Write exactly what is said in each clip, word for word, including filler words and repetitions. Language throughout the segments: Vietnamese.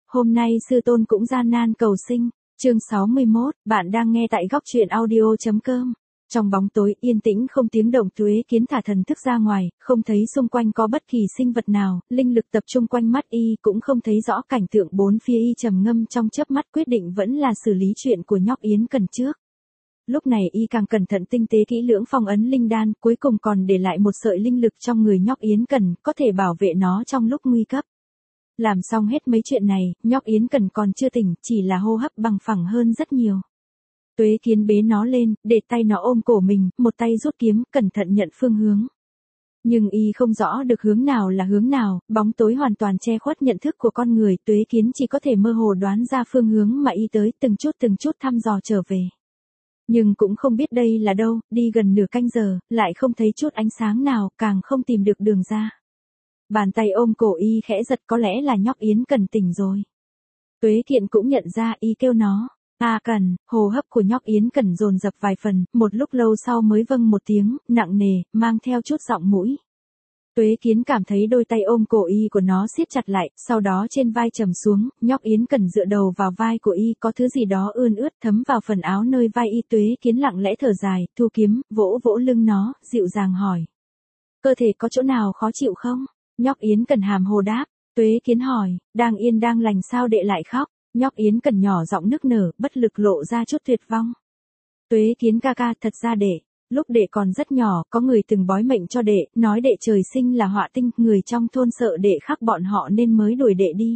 hôm nay sư tôn cũng gian nan cầu sinh. Chương sáu mươi mốt, bạn đang nghe tại góc truyện audio.com. Trong bóng tối yên tĩnh không tiếng động, Tuế Kiến thả thần thức ra ngoài, không thấy xung quanh có bất kỳ sinh vật nào, linh lực tập trung quanh mắt y cũng không thấy rõ cảnh tượng bốn phía, y trầm ngâm trong chớp mắt quyết định vẫn là xử lý chuyện của nhóc Yến Cần trước. Lúc này y càng cẩn thận tinh tế kỹ lưỡng phong ấn linh đan, cuối cùng còn để lại một sợi linh lực trong người nhóc Yến Cần, có thể bảo vệ nó trong lúc nguy cấp. Làm xong hết mấy chuyện này, nhóc Yến Cần còn chưa tỉnh, chỉ là hô hấp bằng phẳng hơn rất nhiều. Tuế Kiến bế nó lên, để tay nó ôm cổ mình, một tay rút kiếm, cẩn thận nhận phương hướng. Nhưng y không rõ được hướng nào là hướng nào, bóng tối hoàn toàn che khuất nhận thức của con người, Tuế Kiến chỉ có thể mơ hồ đoán ra phương hướng mà y tới, từng chút từng chút thăm dò trở về. Nhưng cũng không biết đây là đâu, đi gần nửa canh giờ, lại không thấy chút ánh sáng nào, càng không tìm được đường ra. Bàn tay ôm cổ y khẽ giật, có lẽ là nhóc Yến Cần tỉnh rồi. Tuế Kiện cũng nhận ra, y kêu nó, "A Cần", hô hấp của nhóc Yến Cần dồn dập vài phần, một lúc lâu sau mới vâng một tiếng, nặng nề, mang theo chút giọng mũi. Tuế Kiến cảm thấy đôi tay ôm cổ y của nó siết chặt lại, sau đó trên vai trầm xuống, nhóc Yến Cần dựa đầu vào vai của y, có thứ gì đó ươn ướt thấm vào phần áo nơi vai y. Tuế Kiến lặng lẽ thở dài, thu kiếm, vỗ vỗ lưng nó, dịu dàng hỏi, "Cơ thể có chỗ nào khó chịu không?" Nhóc Yến Cần hàm hồ đáp. Tuế Kiến hỏi, "Đang yên đang lành sao đệ lại khóc?" Nhóc Yến Cần nhỏ giọng nức nở, bất lực lộ ra chút tuyệt vong. Tuế Kiến ca ca, thật ra đệ, lúc đệ còn rất nhỏ, có người từng bói mệnh cho đệ, nói đệ trời sinh là họa tinh, người trong thôn sợ đệ khắc bọn họ nên mới đuổi đệ đi.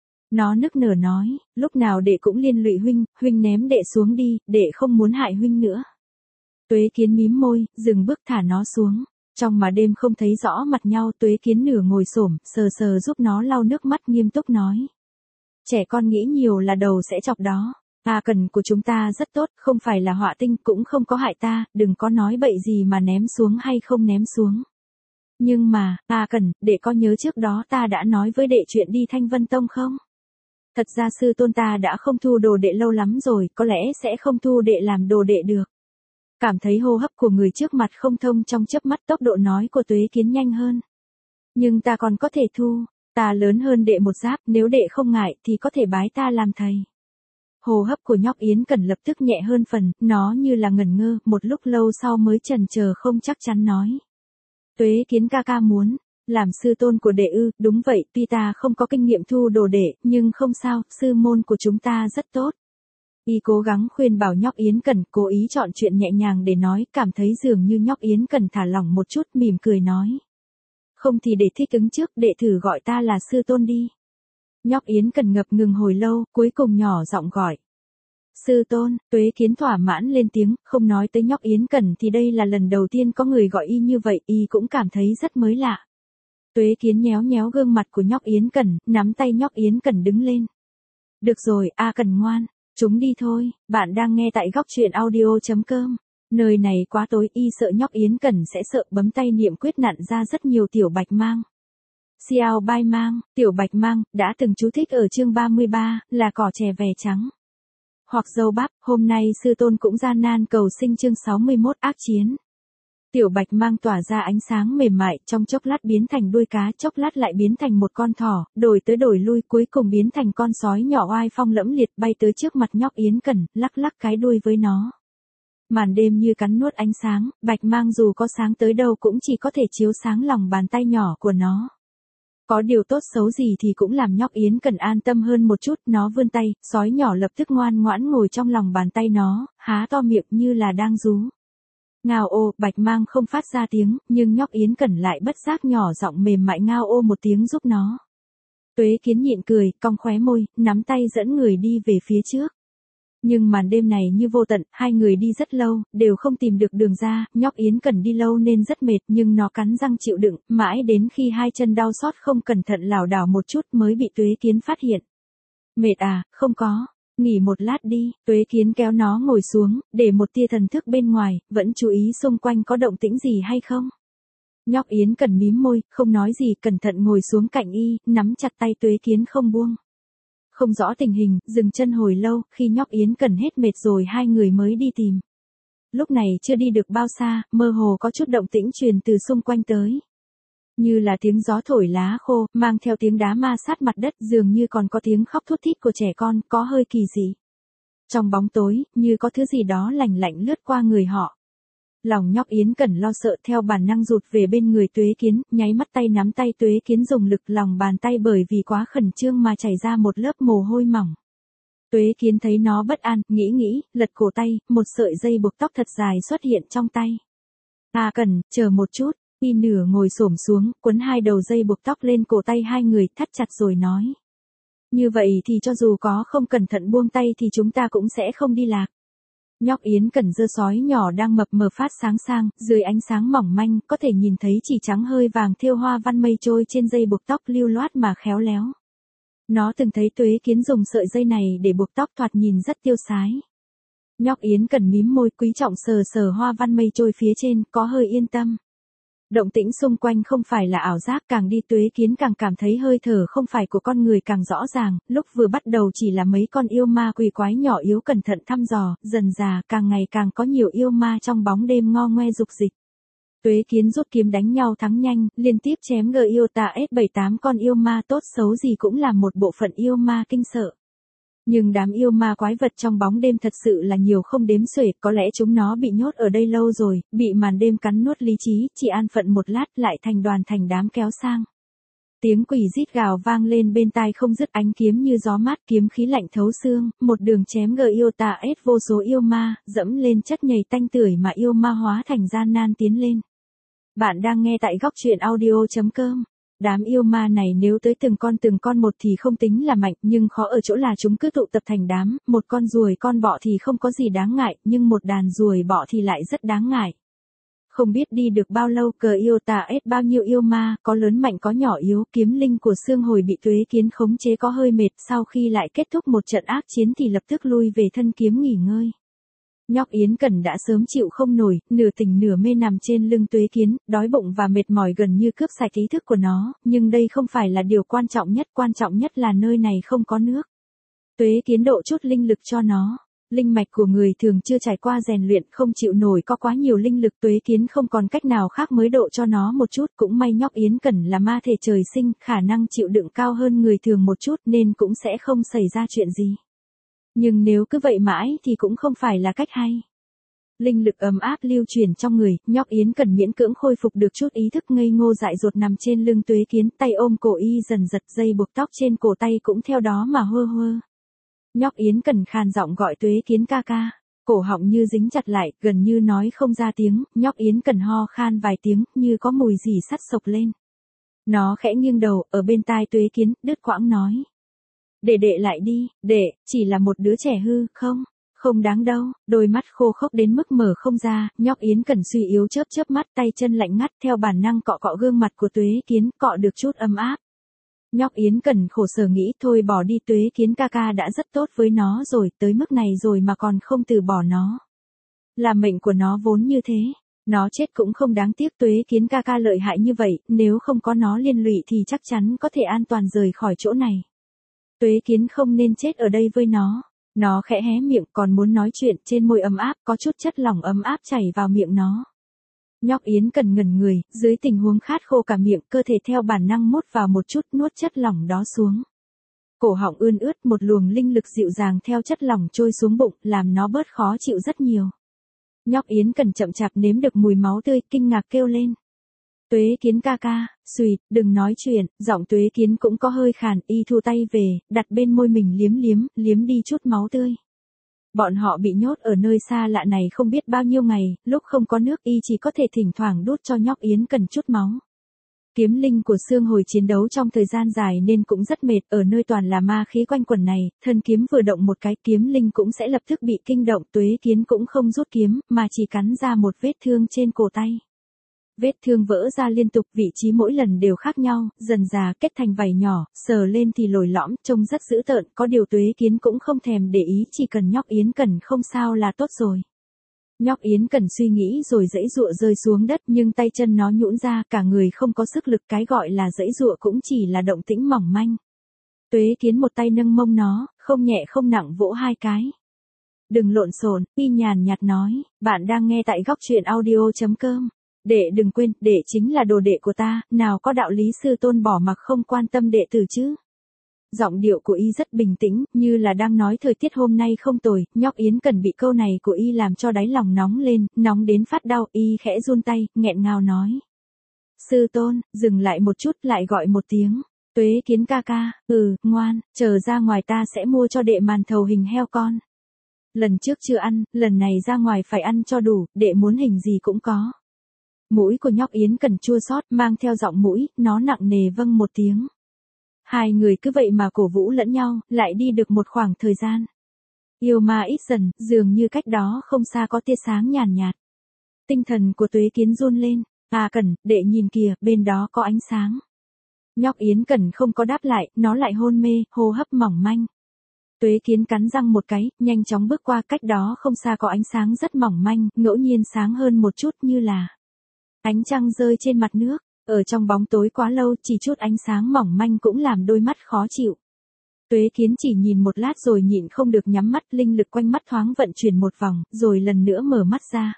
Nó nức nở nói, lúc nào đệ cũng liên lụy huynh, huynh ném đệ xuống đi, đệ không muốn hại huynh nữa. Tuế Kiến mím môi, dừng bước thả nó xuống. Trong mà đêm không thấy rõ mặt nhau, Tuế Kiến nửa ngồi xổm, sờ sờ giúp nó lau nước mắt, nghiêm túc nói, "Trẻ con nghĩ nhiều là đầu sẽ chọc đó. A Cần của chúng ta rất tốt, không phải là họa tinh, cũng không có hại ta, đừng có nói bậy gì mà ném xuống hay không ném xuống. Nhưng mà, A Cần, đệ có nhớ trước đó ta đã nói với đệ chuyện đi Thanh Vân Tông không? Thật ra sư tôn ta đã không thu đồ đệ lâu lắm rồi, có lẽ sẽ không thu đệ làm đồ đệ được." Cảm thấy hô hấp của người trước mặt không thông, trong chớp mắt tốc độ nói của Tuế Kiến nhanh hơn. "Nhưng ta còn có thể thu, ta lớn hơn đệ một giáp, nếu đệ không ngại thì có thể bái ta làm thầy." Hô hấp của nhóc Yến Cần lập tức nhẹ hơn phần, nó như là ngẩn ngơ, một lúc lâu sau mới chần chờ không chắc chắn nói, "Tuế Kiến ca ca muốn làm sư tôn của đệ ư?" "Đúng vậy, tuy ta không có kinh nghiệm thu đồ đệ, nhưng không sao, sư môn của chúng ta rất tốt." Y cố gắng khuyên bảo nhóc Yến Cần, cố ý chọn chuyện nhẹ nhàng để nói, cảm thấy dường như nhóc Yến Cần thả lỏng một chút, mỉm cười nói, "Không thì để thích ứng trước, đệ thử gọi ta là sư tôn đi." Nhóc Yến Cần ngập ngừng hồi lâu, cuối cùng nhỏ giọng gọi, "Sư tôn." Tuế Kiến thỏa mãn lên tiếng, không nói tới nhóc Yến Cần thì đây là lần đầu tiên có người gọi y như vậy, y cũng cảm thấy rất mới lạ. Tuế Kiến nhéo nhéo gương mặt của nhóc Yến Cần, nắm tay nhóc Yến Cần đứng lên. "Được rồi, A Cần ngoan, chúng đi thôi." Bạn đang nghe tại góc truyện audio.com. Nơi này quá tối, y sợ nhóc Yến Cần sẽ sợ, bấm tay niệm quyết nặn ra rất nhiều tiểu bạch mang. Xiao bai mang, tiểu bạch mang, đã từng chú thích ở chương ba mươi ba, là cỏ chè vè trắng. Hoặc dâu bắp, hôm nay sư tôn cũng gian nan cầu sinh chương sáu mươi mốt ác chiến. Tiểu bạch mang tỏa ra ánh sáng mềm mại, trong chốc lát biến thành đuôi cá, chốc lát lại biến thành một con thỏ, đổi tới đổi lui, cuối cùng biến thành con sói nhỏ oai phong lẫm liệt, bay tới trước mặt nhóc Yến Cần, lắc lắc cái đuôi với nó. Màn đêm như cắn nuốt ánh sáng, bạch mang dù có sáng tới đâu cũng chỉ có thể chiếu sáng lòng bàn tay nhỏ của nó. Có điều tốt xấu gì thì cũng làm nhóc Yến Cần an tâm hơn một chút, nó vươn tay, sói nhỏ lập tức ngoan ngoãn ngồi trong lòng bàn tay nó, há to miệng như là đang rú. Ngao ô, bạch mang không phát ra tiếng, nhưng nhóc Yến Cần lại bất giác nhỏ giọng mềm mại ngao ô một tiếng giúp nó. Tuế Kiến nhịn cười, cong khóe môi, nắm tay dẫn người đi về phía trước. Nhưng màn đêm này như vô tận, hai người đi rất lâu, đều không tìm được đường ra, nhóc Yến Cần đi lâu nên rất mệt, nhưng nó cắn răng chịu đựng, mãi đến khi hai chân đau xót không cẩn thận lảo đảo một chút mới bị Tuế Kiến phát hiện. "Mệt à?" "Không có, nghỉ một lát đi." Tuế Kiến kéo nó ngồi xuống, để một tia thần thức bên ngoài, vẫn chú ý xung quanh có động tĩnh gì hay không. Nhóc Yến Cần mím môi, không nói gì, cẩn thận ngồi xuống cạnh y, nắm chặt tay Tuế Kiến không buông. Không rõ tình hình, dừng chân hồi lâu, khi nhóc Yến Cần hết mệt rồi hai người mới đi tìm. Lúc này chưa đi được bao xa, mơ hồ có chút động tĩnh truyền từ xung quanh tới. Như là tiếng gió thổi lá khô, mang theo tiếng đá ma sát mặt đất, dường như còn có tiếng khóc thút thít của trẻ con, có hơi kỳ dị. Trong bóng tối, như có thứ gì đó lạnh lạnh lướt qua người họ. Lòng nhóc Yến Cẩn lo sợ theo bản năng rụt về bên người Tuế Kiến, nháy mắt tay nắm tay Tuế Kiến dùng lực, lòng bàn tay bởi vì quá khẩn trương mà chảy ra một lớp mồ hôi mỏng. Tuế Kiến thấy nó bất an, nghĩ nghĩ, lật cổ tay, một sợi dây buộc tóc thật dài xuất hiện trong tay. À Cẩn, chờ một chút, y nửa ngồi xổm xuống, quấn hai đầu dây buộc tóc lên cổ tay hai người, thắt chặt rồi nói. Như vậy thì cho dù có không cẩn thận buông tay thì chúng ta cũng sẽ không đi lạc. Nhóc Yến Cẩn giơ sói nhỏ đang mập mờ phát sáng sang, dưới ánh sáng mỏng manh, có thể nhìn thấy chỉ trắng hơi vàng thêu hoa văn mây trôi trên dây buộc tóc lưu loát mà khéo léo. Nó từng thấy Tuế Kiến dùng sợi dây này để buộc tóc thoạt nhìn rất tiêu sái. Nhóc Yến Cẩn mím môi quý trọng sờ sờ hoa văn mây trôi phía trên, có hơi yên tâm. Động tĩnh xung quanh không phải là ảo giác, càng đi Tuế Kiến càng cảm thấy hơi thở không phải của con người càng rõ ràng, lúc vừa bắt đầu chỉ là mấy con yêu ma quỷ quái nhỏ yếu cẩn thận thăm dò, dần dà càng ngày càng có nhiều yêu ma trong bóng đêm ngo ngoe dục dịch. Tuế Kiến rút kiếm đánh nhau thắng nhanh, liên tiếp chém gờ yêu tà S bảy tám con yêu ma tốt xấu gì cũng là một bộ phận yêu ma kinh sợ. Nhưng đám yêu ma quái vật trong bóng đêm thật sự là nhiều không đếm xuể, có lẽ chúng nó bị nhốt ở đây lâu rồi, bị màn đêm cắn nuốt lý trí, chỉ an phận một lát lại thành đoàn thành đám kéo sang. Tiếng quỷ rít gào vang lên bên tai không dứt, ánh kiếm như gió mát, kiếm khí lạnh thấu xương, một đường chém gờ yêu tà ết vô số yêu ma, dẫm lên chất nhầy tanh tưởi mà yêu ma hóa thành gian nan tiến lên. Bạn đang nghe tại góc truyện audio chấm com. Đám yêu ma này nếu tới từng con từng con một thì không tính là mạnh, nhưng khó ở chỗ là chúng cứ tụ tập thành đám, một con ruồi con bọ thì không có gì đáng ngại, nhưng một đàn ruồi bọ thì lại rất đáng ngại. Không biết đi được bao lâu, cờ yêu tà ết bao nhiêu yêu ma, có lớn mạnh có nhỏ yếu, kiếm linh của Xương Hồi bị Tuế Kiến khống chế có hơi mệt, sau khi lại kết thúc một trận ác chiến thì lập tức lui về thân kiếm nghỉ ngơi. Nhóc Yến Cẩn đã sớm chịu không nổi, nửa tỉnh nửa mê nằm trên lưng Tuế Kiến, đói bụng và mệt mỏi gần như cướp sạch ý thức của nó, nhưng đây không phải là điều quan trọng nhất, quan trọng nhất là nơi này không có nước. Tuế Kiến độ chút linh lực cho nó. Linh mạch của người thường chưa trải qua rèn luyện không chịu nổi có quá nhiều linh lực, Tuế Kiến không còn cách nào khác mới độ cho nó một chút, cũng may nhóc Yến Cẩn là ma thể trời sinh, khả năng chịu đựng cao hơn người thường một chút nên cũng sẽ không xảy ra chuyện gì. Nhưng nếu cứ vậy mãi thì cũng không phải là cách hay. Linh lực ấm áp lưu truyền trong người, nhóc Yến Cẩn miễn cưỡng khôi phục được chút ý thức, ngây ngô dại dột nằm trên lưng Tuế Kiến, tay ôm cổ y dần giật, dây buộc tóc trên cổ tay cũng theo đó mà hơ hơ. Nhóc Yến Cẩn khàn giọng gọi Tuế Kiến ca ca, cổ họng như dính chặt lại, gần như nói không ra tiếng, nhóc Yến Cẩn ho khan vài tiếng, như có mùi gì sắt sộc lên. Nó khẽ nghiêng đầu, ở bên tai Tuế Kiến, đứt quãng nói. Để đệ lại đi, đệ, chỉ là một đứa trẻ hư, không, không đáng đâu, đôi mắt khô khốc đến mức mở không ra, nhóc Yến Cẩn suy yếu chớp chớp mắt, tay chân lạnh ngắt theo bản năng cọ cọ gương mặt của Tuế Kiến, cọ được chút ấm áp. Nhóc Yến Cẩn khổ sở nghĩ thôi bỏ đi, Tuế Kiến ca ca đã rất tốt với nó rồi, tới mức này rồi mà còn không từ bỏ nó. Là mệnh của nó vốn như thế, nó chết cũng không đáng tiếc, Tuế Kiến ca ca lợi hại như vậy, nếu không có nó liên lụy thì chắc chắn có thể an toàn rời khỏi chỗ này. Tuế Kiến không nên chết ở đây với nó. Nó khẽ hé miệng còn muốn nói chuyện, trên môi ấm áp có chút chất lỏng ấm áp chảy vào miệng nó. Nhóc Yến Cẩn ngẩn người, dưới tình huống khát khô cả miệng, cơ thể theo bản năng mút vào một chút, nuốt chất lỏng đó xuống. Cổ họng ươn ướt, một luồng linh lực dịu dàng theo chất lỏng trôi xuống bụng, làm nó bớt khó chịu rất nhiều. Nhóc Yến Cẩn chậm chạp nếm được mùi máu tươi, kinh ngạc kêu lên. Tuế Kiến ca ca, xùi, đừng nói chuyện, giọng Tuế Kiến cũng có hơi khàn, y thu tay về, đặt bên môi mình liếm liếm, liếm đi chút máu tươi. Bọn họ bị nhốt ở nơi xa lạ này không biết bao nhiêu ngày, lúc không có nước y chỉ có thể thỉnh thoảng đút cho nhóc Yến Cẩn chút máu. Kiếm linh của Xương Hồi chiến đấu trong thời gian dài nên cũng rất mệt, ở nơi toàn là ma khí quanh quẩn này, thân kiếm vừa động một cái kiếm linh cũng sẽ lập tức bị kinh động, Tuế Kiến cũng không rút kiếm, mà chỉ cắn ra một vết thương trên cổ tay. Vết thương vỡ ra liên tục, vị trí mỗi lần đều khác nhau, dần dà kết thành vảy nhỏ, sờ lên thì lồi lõm, trông rất dữ tợn, có điều Tuế Kiến cũng không thèm để ý, chỉ cần nhóc Yến Cẩn không sao là tốt rồi. Nhóc Yến Cẩn suy nghĩ rồi giãy giụa rơi xuống đất, nhưng tay chân nó nhũn ra, cả người không có sức lực, cái gọi là giãy giụa cũng chỉ là động tĩnh mỏng manh. Tuế Kiến một tay nâng mông nó, không nhẹ không nặng vỗ hai cái. Đừng lộn xộn, y nhàn nhạt nói, bạn đang nghe tại góc truyện audio chấm com. Đệ đừng quên, đệ chính là đồ đệ của ta, nào có đạo lý sư tôn bỏ mặc không quan tâm đệ tử chứ. Giọng điệu của y rất bình tĩnh, như là đang nói thời tiết hôm nay không tồi, nhóc Yến Cần bị câu này của y làm cho đáy lòng nóng lên, nóng đến phát đau, y khẽ run tay, nghẹn ngào nói. Sư tôn, dừng lại một chút lại gọi một tiếng. Tuế Kiến ca ca, ừ, ngoan, chờ ra ngoài ta sẽ mua cho đệ màn thầu hình heo con. Lần trước chưa ăn, lần này ra ngoài phải ăn cho đủ, đệ muốn hình gì cũng có. Mũi của nhóc Yến Cần chua xót, mang theo giọng mũi, nó nặng nề vâng một tiếng. Hai người cứ vậy mà cổ vũ lẫn nhau, lại đi được một khoảng thời gian. Yêu ma ít dần, dường như cách đó không xa có tia sáng nhàn nhạt. Tinh thần của Tuế Kiến run lên, à Cẩn, đệ nhìn kìa, bên đó có ánh sáng. Nhóc Yến Cần không có đáp lại, nó lại hôn mê, hô hấp mỏng manh. Tuế Kiến cắn răng một cái, nhanh chóng bước qua, cách đó không xa có ánh sáng rất mỏng manh, ngẫu nhiên sáng hơn một chút như là ánh trăng rơi trên mặt nước. Ở trong bóng tối quá lâu, chỉ chút ánh sáng mỏng manh cũng làm đôi mắt khó chịu. Tuế Kiến chỉ nhìn một lát rồi nhịn không được nhắm mắt, linh lực quanh mắt thoáng vận chuyển một vòng, rồi lần nữa mở mắt ra.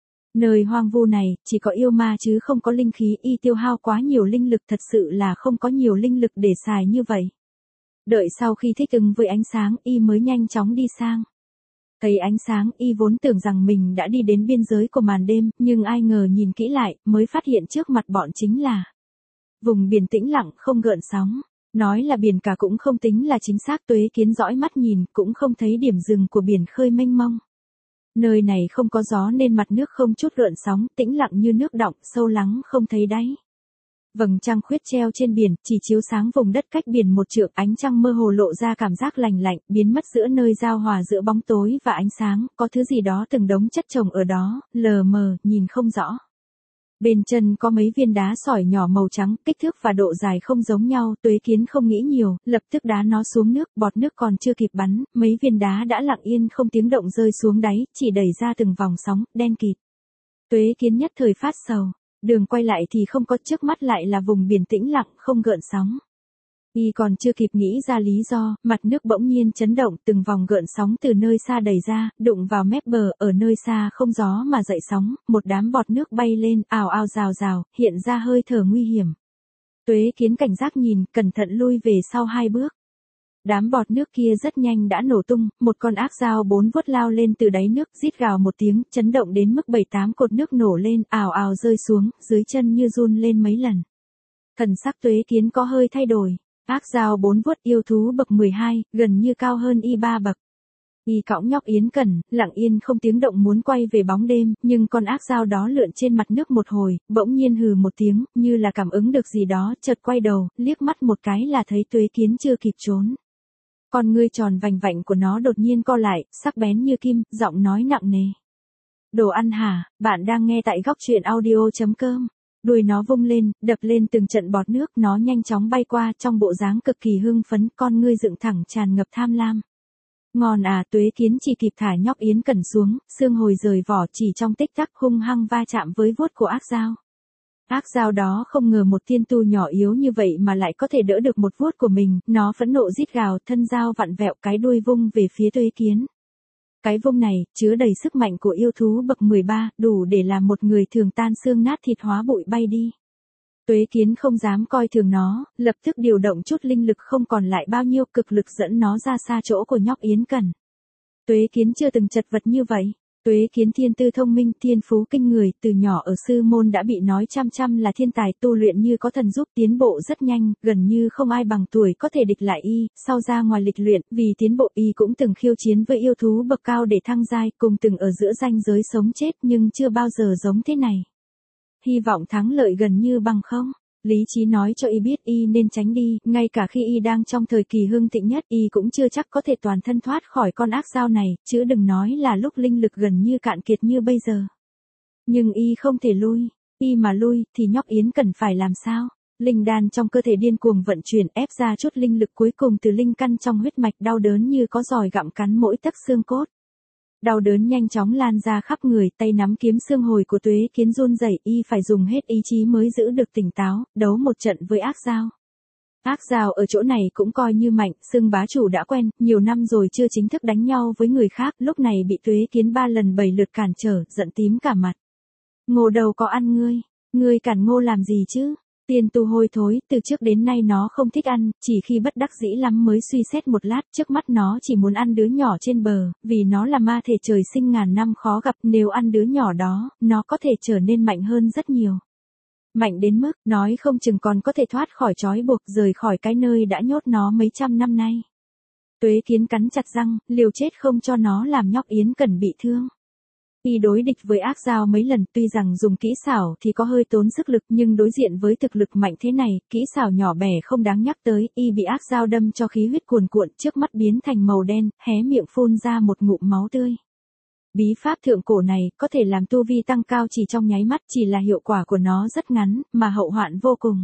Nơi hoang vu này, chỉ có yêu ma chứ không có linh khí, y tiêu hao quá nhiều linh lực, thật sự là không có nhiều linh lực để xài như vậy. Đợi sau khi thích ứng với ánh sáng, y mới nhanh chóng đi sang. Thấy ánh sáng, y vốn tưởng rằng mình đã đi đến biên giới của màn đêm, nhưng ai ngờ nhìn kỹ lại, mới phát hiện trước mặt bọn chính là vùng biển tĩnh lặng không gợn sóng. Nói là biển cả cũng không tính là chính xác, Tuế Kiến dõi mắt nhìn, cũng không thấy điểm dừng của biển khơi mênh mông. Nơi này không có gió nên mặt nước không chút gợn sóng, tĩnh lặng như nước đọng, sâu lắng không thấy đáy. Vầng trăng khuyết treo trên biển, chỉ chiếu sáng vùng đất cách biển một trượng, ánh trăng mơ hồ lộ ra cảm giác lành lạnh, biến mất giữa nơi giao hòa giữa bóng tối và ánh sáng, có thứ gì đó từng đống chất chồng ở đó, lờ mờ, nhìn không rõ. Bên chân có mấy viên đá sỏi nhỏ màu trắng, kích thước và độ dài không giống nhau, Tuế Kiến không nghĩ nhiều, lập tức đá nó xuống nước, bọt nước còn chưa kịp bắn, mấy viên đá đã lặng yên không tiếng động rơi xuống đáy, chỉ đẩy ra từng vòng sóng, đen kịt. Tuế Kiến nhất thời phát sầu. Đường quay lại thì không có, trước mắt lại là vùng biển tĩnh lặng, không gợn sóng. Y còn chưa kịp nghĩ ra lý do, mặt nước bỗng nhiên chấn động, từng vòng gợn sóng từ nơi xa đẩy ra, đụng vào mép bờ, ở nơi xa không gió mà dậy sóng, một đám bọt nước bay lên, ào ào rào rào, hiện ra hơi thở nguy hiểm. Tuế Kiến cảnh giác nhìn, cẩn thận lui về sau hai bước. Đám bọt nước kia rất nhanh đã nổ tung, một con ác dao bốn vuốt lao lên từ đáy nước, rít gào một tiếng, chấn động đến mức bảy tám cột nước nổ lên, ào ào rơi xuống, dưới chân như run lên mấy lần. Thần sắc Tuế Kiến có hơi thay đổi, ác dao bốn vuốt yêu thú bậc mười hai, gần như cao hơn y ba bậc. Y cõng nhóc Yến Cần, lặng yên không tiếng động muốn quay về bóng đêm, nhưng con ác dao đó lượn trên mặt nước một hồi, bỗng nhiên hừ một tiếng, như là cảm ứng được gì đó, chợt quay đầu, liếc mắt một cái là thấy Tuế Kiến chưa kịp trốn. Con ngươi tròn vành vạnh của nó đột nhiên co lại, sắc bén như kim, giọng nói nặng nề. Đồ ăn hả, bạn đang nghe tại góc truyện audio chấm com. Đuôi nó vung lên, đập lên từng trận bọt nước, nó nhanh chóng bay qua trong bộ dáng cực kỳ hưng phấn, con ngươi dựng thẳng tràn ngập tham lam. Ngon à, Tuế Kiến chỉ kịp thả nhóc Yến Cần xuống, xương hồi rời vỏ, chỉ trong tích tắc hung hăng va chạm với vuốt của ác dao. Ác dao đó không ngờ một tiên tu nhỏ yếu như vậy mà lại có thể đỡ được một vuốt của mình, nó phẫn nộ rít gào, thân dao vặn vẹo, cái đuôi vung về phía Tuế Kiến. Cái vung này, chứa đầy sức mạnh của yêu thú bậc mười ba, đủ để làm một người thường tan xương nát thịt hóa bụi bay đi. Tuế Kiến không dám coi thường nó, lập tức điều động chút linh lực không còn lại bao nhiêu, cực lực dẫn nó ra xa chỗ của nhóc Yến Cần. Tuế Kiến chưa từng chật vật như vậy. Tuế Kiến thiên tư thông minh, thiên phú kinh người, từ nhỏ ở sư môn đã bị nói chăm chăm là thiên tài, tu luyện như có thần giúp, tiến bộ rất nhanh, gần như không ai bằng tuổi có thể địch lại y. Sau ra ngoài lịch luyện, vì tiến bộ y cũng từng khiêu chiến với yêu thú bậc cao để thăng giai, cùng từng ở giữa ranh giới sống chết, nhưng chưa bao giờ giống thế này. Hy vọng thắng lợi gần như bằng không. Lý trí nói cho y biết y nên tránh đi, ngay cả khi y đang trong thời kỳ hưng thịnh nhất, y cũng chưa chắc có thể toàn thân thoát khỏi con ác dao này, chứ đừng nói là lúc linh lực gần như cạn kiệt như bây giờ. Nhưng y không thể lui, y mà lui, thì nhóc Yến Cần phải làm sao? Linh đan trong cơ thể điên cuồng vận chuyển, ép ra chút linh lực cuối cùng từ linh căn trong huyết mạch, đau đớn như có giòi gặm cắn mỗi tấc xương cốt. Đau đớn nhanh chóng lan ra khắp người, tay nắm kiếm xương hồi của Tuế Kiến run rẩy, y phải dùng hết ý chí mới giữ được tỉnh táo, đấu một trận với ác dao. Ác dao ở chỗ này cũng coi như mạnh, xưng bá chủ đã quen, nhiều năm rồi chưa chính thức đánh nhau với người khác, lúc này bị Tuế Kiến ba lần bảy lượt cản trở, giận tím cả mặt. Ngô đâu có ăn ngươi, ngươi cản Ngô làm gì chứ? Tiên tu hôi thối, từ trước đến nay nó không thích ăn, chỉ khi bất đắc dĩ lắm mới suy xét một lát, trước mắt nó chỉ muốn ăn đứa nhỏ trên bờ, vì nó là ma thể trời sinh ngàn năm khó gặp, nếu ăn đứa nhỏ đó, nó có thể trở nên mạnh hơn rất nhiều. Mạnh đến mức, nói không chừng còn có thể thoát khỏi trói buộc, rời khỏi cái nơi đã nhốt nó mấy trăm năm nay. Tuế Kiến cắn chặt răng, liều chết không cho nó làm nhóc Yến Cẩn bị thương. Y đối địch với ác dao mấy lần, tuy rằng dùng kỹ xảo thì có hơi tốn sức lực, nhưng đối diện với thực lực mạnh thế này, kỹ xảo nhỏ bẻ không đáng nhắc tới. Y bị ác dao đâm cho khí huyết cuồn cuộn, trước mắt biến thành màu đen, hé miệng phun ra một ngụm máu tươi. Bí pháp thượng cổ này có thể làm tu vi tăng cao chỉ trong nháy mắt, chỉ là hiệu quả của nó rất ngắn, mà hậu hoạn vô cùng.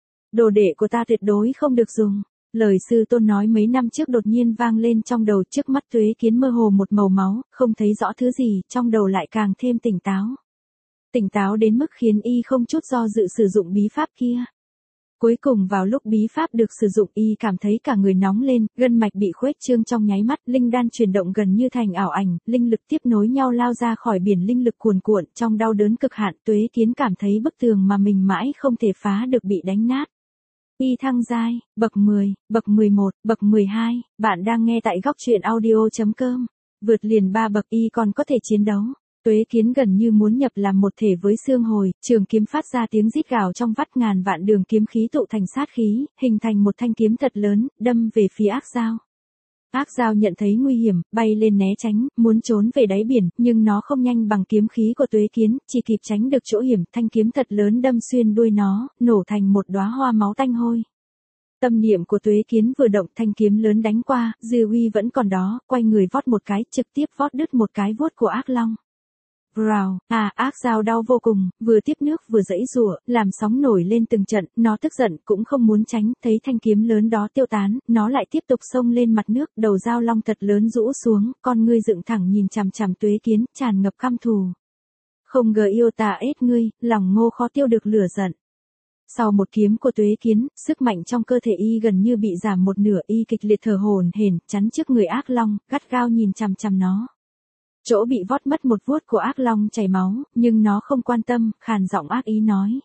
Đồ đệ của ta tuyệt đối không được dùng. Lời sư tôn nói mấy năm trước đột nhiên vang lên trong đầu, trước mắt Tuế Kiến mơ hồ một màu máu, không thấy rõ thứ gì, trong đầu lại càng thêm tỉnh táo. Tỉnh táo đến mức khiến y không chút do dự sử dụng bí pháp kia. Cuối cùng vào lúc bí pháp được sử dụng, y cảm thấy cả người nóng lên, gân mạch bị khuếch trương trong nháy mắt, linh đan chuyển động gần như thành ảo ảnh, linh lực tiếp nối nhau lao ra khỏi biển linh lực cuồn cuộn, trong đau đớn cực hạn, Tuế Kiến cảm thấy bức tường mà mình mãi không thể phá được bị đánh nát. Y thăng giai, bậc mười, bậc mười một, bậc mười hai, bạn đang nghe tại góc truyện audio chấm com. Vượt liền ba bậc y còn có thể chiến đấu. Tuế Kiến gần như muốn nhập làm một thể với xương hồi, trường kiếm phát ra tiếng rít gào trong vắt, ngàn vạn đường kiếm khí tụ thành sát khí, hình thành một thanh kiếm thật lớn, đâm về phía ác dao. Ác dao nhận thấy nguy hiểm, bay lên né tránh, muốn trốn về đáy biển, nhưng nó không nhanh bằng kiếm khí của Tuế Kiến, chỉ kịp tránh được chỗ hiểm, thanh kiếm thật lớn đâm xuyên đuôi nó, nổ thành một đóa hoa máu tanh hôi. Tâm niệm của Tuế Kiến vừa động, thanh kiếm lớn đánh qua, dư uy vẫn còn đó, quay người vót một cái, trực tiếp vót đứt một cái vuốt của ác long. Rào, à, ác dao đau vô cùng, vừa tiếp nước vừa giãy giụa, làm sóng nổi lên từng trận, nó tức giận cũng không muốn tránh, thấy thanh kiếm lớn đó tiêu tán, nó lại tiếp tục xông lên mặt nước, đầu dao long thật lớn rũ xuống, con ngươi dựng thẳng nhìn chằm chằm Tuế Kiến, tràn ngập căm thù. Không ngờ yêu tà ết ngươi, lòng Ngô khó tiêu được lửa giận. Sau một kiếm của Tuế Kiến, sức mạnh trong cơ thể y gần như bị giảm một nửa, y kịch liệt thở hổn hển, chắn trước người ác long, gắt gao nhìn chằm chằm nó. Chỗ bị vót mất một vuốt của ác long chảy máu, nhưng nó không quan tâm, khàn giọng ác ý nói.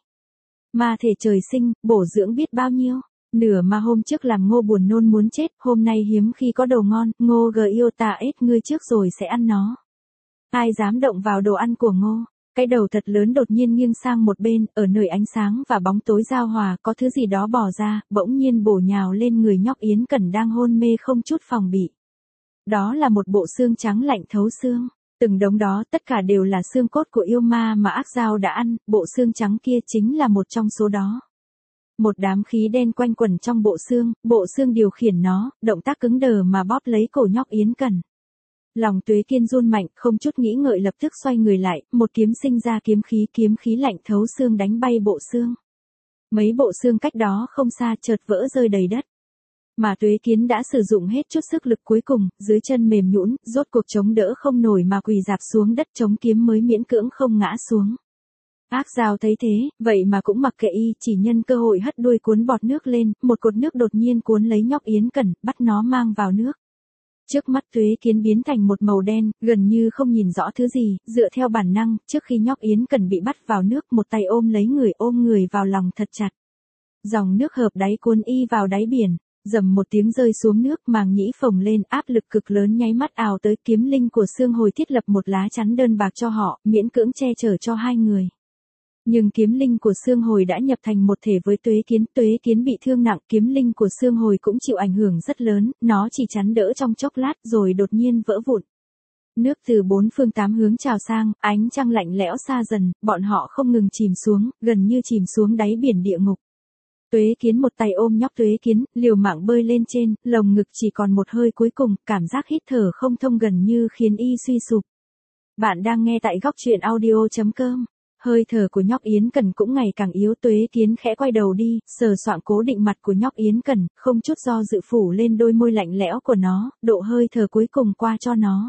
Ma thể trời sinh, bổ dưỡng biết bao nhiêu. Nửa mà hôm trước làm Ngô buồn nôn muốn chết, hôm nay hiếm khi có đồ ngon, Ngô gờ yêu tà ết ngươi trước rồi sẽ ăn nó. Ai dám động vào đồ ăn của Ngô? Cái đầu thật lớn đột nhiên nghiêng sang một bên, ở nơi ánh sáng và bóng tối giao hòa, có thứ gì đó bò ra, bỗng nhiên bổ nhào lên người nhóc Yến Cẩn đang hôn mê không chút phòng bị. Đó là một bộ xương trắng lạnh thấu xương. Từng đống đó tất cả đều là xương cốt của yêu ma mà ác dao đã ăn, bộ xương trắng kia chính là một trong số đó. Một đám khí đen quanh quẩn trong bộ xương, bộ xương điều khiển nó, động tác cứng đờ mà bóp lấy cổ nhóc Yến Cẩn. Lòng Tuế Kiến run mạnh, không chút nghĩ ngợi lập tức xoay người lại, một kiếm sinh ra kiếm khí, kiếm khí lạnh thấu xương đánh bay bộ xương. Mấy bộ xương cách đó không xa chợt vỡ rơi đầy đất. Mà Tuế Kiến đã sử dụng hết chút sức lực cuối cùng, dưới chân mềm nhũn, rốt cuộc chống đỡ không nổi mà quỳ rạp xuống đất, chống kiếm mới miễn cưỡng không ngã xuống. Ác dao thấy thế, vậy mà cũng mặc kệ y, chỉ nhân cơ hội hất đuôi cuốn bọt nước lên, một cột nước đột nhiên cuốn lấy nhóc Yến Cẩn, bắt nó mang vào nước. Trước mắt Tuế Kiến biến thành một màu đen, gần như không nhìn rõ thứ gì, dựa theo bản năng, trước khi nhóc Yến Cẩn bị bắt vào nước, một tay ôm lấy người, ôm người vào lòng thật chặt. Dòng nước hợp đáy cuốn y vào đáy biển. Dầm một tiếng rơi xuống nước, màng nhĩ phồng lên, áp lực cực lớn nháy mắt ào tới, kiếm linh của xương hồi thiết lập một lá chắn đơn bạc cho họ, miễn cưỡng che chở cho hai người. Nhưng kiếm linh của xương hồi đã nhập thành một thể với Tuế Kiến, Tuế Kiến bị thương nặng, kiếm linh của xương hồi cũng chịu ảnh hưởng rất lớn, nó chỉ chắn đỡ trong chốc lát rồi đột nhiên vỡ vụn. Nước từ bốn phương tám hướng trào sang, ánh trăng lạnh lẽo xa dần, bọn họ không ngừng chìm xuống, gần như chìm xuống đáy biển địa ngục. Tuế Kiến một tay ôm nhóc Tuế Kiến, liều mạng bơi lên trên, lồng ngực chỉ còn một hơi cuối cùng, cảm giác hít thở không thông gần như khiến y suy sụp. Bạn đang nghe tại góc truyện audio chấm com. Hơi thở của nhóc Yến Cẩn cũng ngày càng yếu, Tuế Kiến khẽ quay đầu đi, sờ soạng cố định mặt của nhóc Yến Cẩn, không chút do dự phủ lên đôi môi lạnh lẽo của nó, độ hơi thở cuối cùng qua cho nó.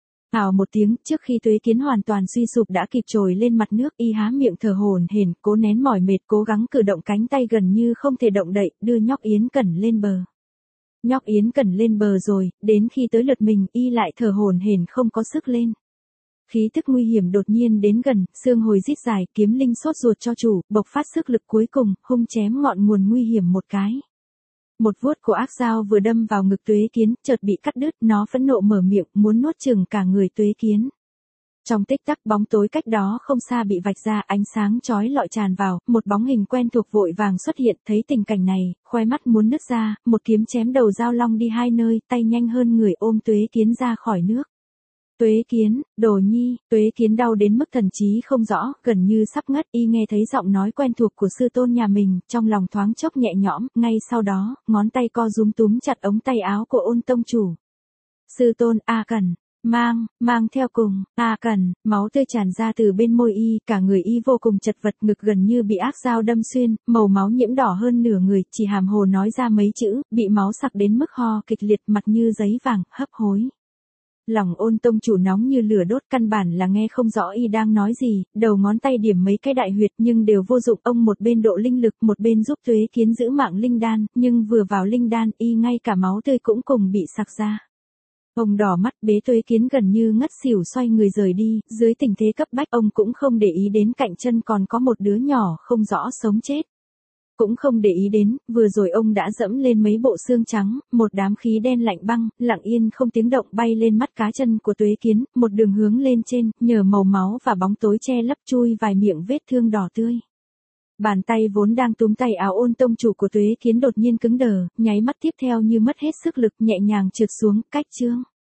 Ào một tiếng, trước khi Tuế Kiến hoàn toàn suy sụp đã kịp trồi lên mặt nước, y há miệng thở hổn hển, cố nén mỏi mệt, cố gắng cử động cánh tay gần như không thể động đậy, đưa nhóc Yến Cẩn lên bờ. Nhóc Yến Cẩn lên bờ rồi, đến khi tới lượt mình, y lại thở hổn hển không có sức lên. Khí tức nguy hiểm đột nhiên đến gần, xương hồi rít dài, kiếm linh sốt ruột cho chủ, bộc phát sức lực cuối cùng, hung chém ngọn nguồn nguy hiểm một cái. Một vuốt của ác dao vừa đâm vào ngực Tuế Kiến, chợt bị cắt đứt, nó phẫn nộ mở miệng, muốn nuốt chửng cả người Tuế Kiến. Trong tích tắc bóng tối cách đó không xa bị vạch ra, ánh sáng chói lọi tràn vào, một bóng hình quen thuộc vội vàng xuất hiện, thấy tình cảnh này, khoe mắt muốn nứt ra, một kiếm chém đầu dao long đi hai nơi, tay nhanh hơn người ôm Tuế Kiến ra khỏi nước. Tuế Kiến, Đồ Nhi, Tuế Kiến đau đến mức thần trí không rõ, gần như sắp ngất, y nghe thấy giọng nói quen thuộc của sư tôn nhà mình, trong lòng thoáng chốc nhẹ nhõm, ngay sau đó, ngón tay co rúm túm chặt ống tay áo của Ôn tông chủ. Sư tôn, A Cẩn, mang, mang theo cùng, A Cẩn, máu tươi tràn ra từ bên môi y, cả người y vô cùng chật vật, ngực gần như bị ác dao đâm xuyên, màu máu nhiễm đỏ hơn nửa người, chỉ hàm hồ nói ra mấy chữ, bị máu sặc đến mức ho kịch liệt, mặt như giấy vàng, hấp hối. Lòng Ôn tông chủ nóng như lửa đốt, căn bản là nghe không rõ y đang nói gì, đầu ngón tay điểm mấy cái đại huyệt nhưng đều vô dụng, ông một bên độ linh lực, một bên giúp Tuế Kiến giữ mạng linh đan, nhưng vừa vào linh đan, y ngay cả máu tươi cũng cùng bị sặc ra. Ông đỏ mắt bế Tuế Kiến gần như ngất xỉu xoay người rời đi, dưới tình thế cấp bách ông cũng không để ý đến cạnh chân còn có một đứa nhỏ không rõ sống chết. Cũng không để ý đến, vừa rồi ông đã dẫm lên mấy bộ xương trắng, một đám khí đen lạnh băng, lặng yên không tiếng động bay lên mắt cá chân của Tuế Kiến, một đường hướng lên trên, nhờ màu máu và bóng tối che lấp chui vài miệng vết thương đỏ tươi. Bàn tay vốn đang túm tay áo Ôn tông chủ của Tuế Kiến đột nhiên cứng đờ, nháy mắt tiếp theo như mất hết sức lực nhẹ nhàng trượt xuống, cách chương.